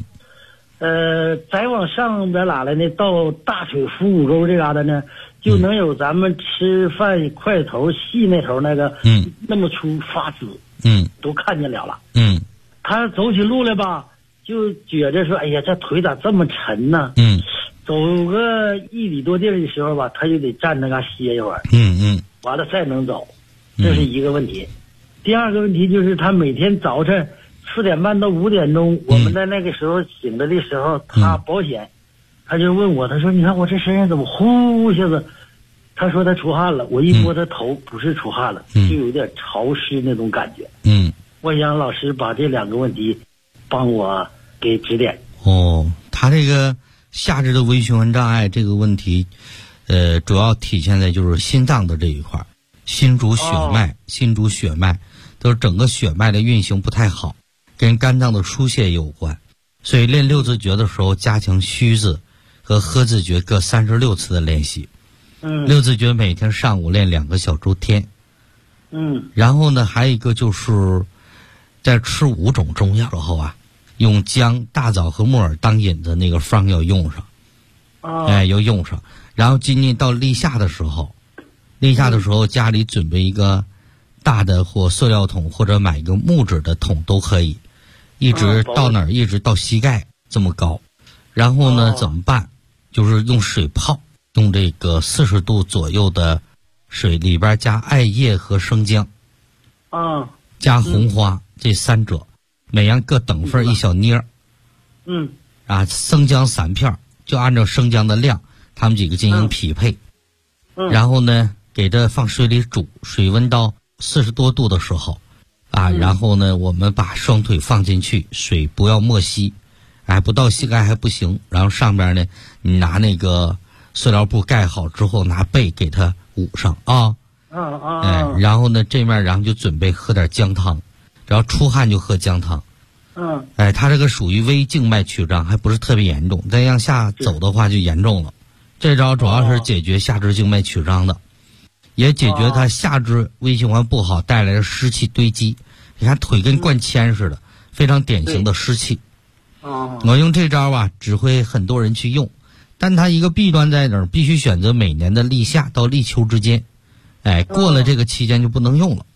再往上边哪来呢？到大腿腹股沟这嘎达呢，就能有咱们吃饭筷头细那头那个，那么粗发紫，都看见了。他走起路来吧，就觉着说，哎呀，这腿咋这么沉呢？走个1里多地的时候吧，他就得站那嘎歇一会儿。完了再能走，这是一个问题。第二个问题就是他每天早晨4点半到5点钟，我们在那个时候醒着的时候，他保险，他就问我，他说你看我这身上怎么呼一下子，他说他出汗了，我一摸他头，不是出汗了，就有点潮湿那种感觉。我想老师把这2个问题帮我给指点。 他这个下肢的微循环障碍这个问题，主要体现在就是心脏的这一块，心主血脉，都是整个血脉的运行不太好，跟肝脏的疏泄有关。所以练6字诀的时候，加强虚字和合字诀各36次的练习。6字诀每天上午练2个小周天。然后呢，还有一个就是在吃5种中药之后啊，用姜、大枣和木耳当引子，那个方要用上。要用上。然后今年到立夏的时候，家里准备一个大的或塑料桶，或者买一个木质的桶都可以，一直到哪儿，一直到膝盖这么高。然后呢，怎么办？就是用水泡，用这个40度左右的水，里边加艾叶和生姜，加红花，这3者，每样各等份1小捏。生姜3片，就按照生姜的量，他们几个进行匹配。然后呢，给它放水里煮，水温到40多度的时候，然后呢，我们把双腿放进去，水不要没膝，不到膝盖还不行。然后上边呢，你拿那个塑料布盖好之后，拿被给它捂上啊。然后呢，这面然后就准备喝点姜汤，只要出汗就喝姜汤。它这个属于微静脉曲张，还不是特别严重，再向下走的话就严重了。这招主要是解决下肢静脉曲张的，也解决它下肢微循环不好带来的湿气堆积。你看腿跟灌铅似的，非常典型的湿气。我用这招啊，只会很多人去用，但它一个弊端在哪儿？必须选择每年的立夏到立秋之间，过了这个期间就不能用了。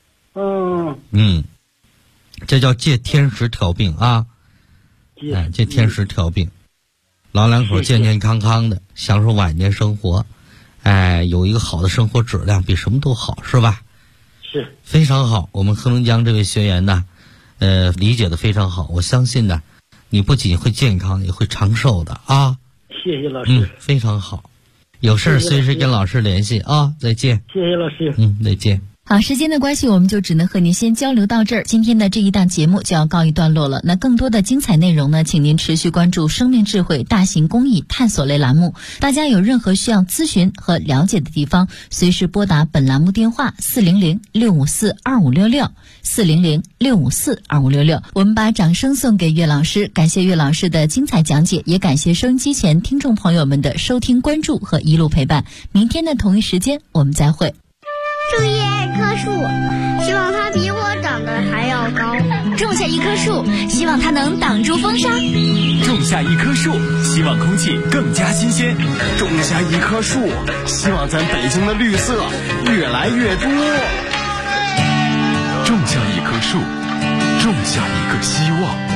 这叫借天时调病啊！借天时调病，老两口健健康康的享受晚年生活，有一个好的生活质量，比什么都好，是吧？ 是， 非常好。我们黑龙江这位学员呢，理解的非常好，我相信呢，你不仅会健康，也会长寿的啊！ 谢谢老师， 非常好。有事随时跟老师联系啊！再见。 谢谢老师。 再见。 好，时间的关系，我们就只能和您先交流到这儿。今天的这一档节目就要告一段落了。那更多的精彩内容呢，请您持续关注生命智慧大型公益探索类栏目。大家有任何需要咨询和了解的地方，随时拨打本栏目电话400-654-2566，400-654-2566。我们把掌声送给岳老师，感谢岳老师的精彩讲解，也感谢收音机前听众朋友们的收听关注和一路陪伴。明天的同一时间我们再会。 种一棵树，希望它比我长得还要高。 种下一棵树，希望它能挡住风沙。 种下一棵树，希望空气更加新鲜。 种下一棵树，希望咱北京的绿色越来越多。 种下一棵树， 种下一个希望。